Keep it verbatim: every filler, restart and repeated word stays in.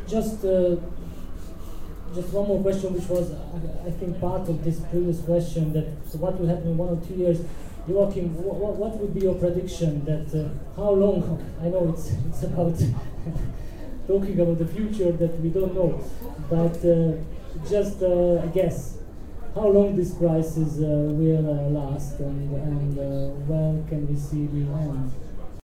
just uh, just one more question, which was, I, I think, part of this previous question, that so what will happen in one or two years. Joachim, what, what would be your prediction that uh, how long, I know it's, it's about talking about the future that we don't know, but uh, just uh, a guess, how long this crisis uh, will uh, last, and, and uh, when can we see the end?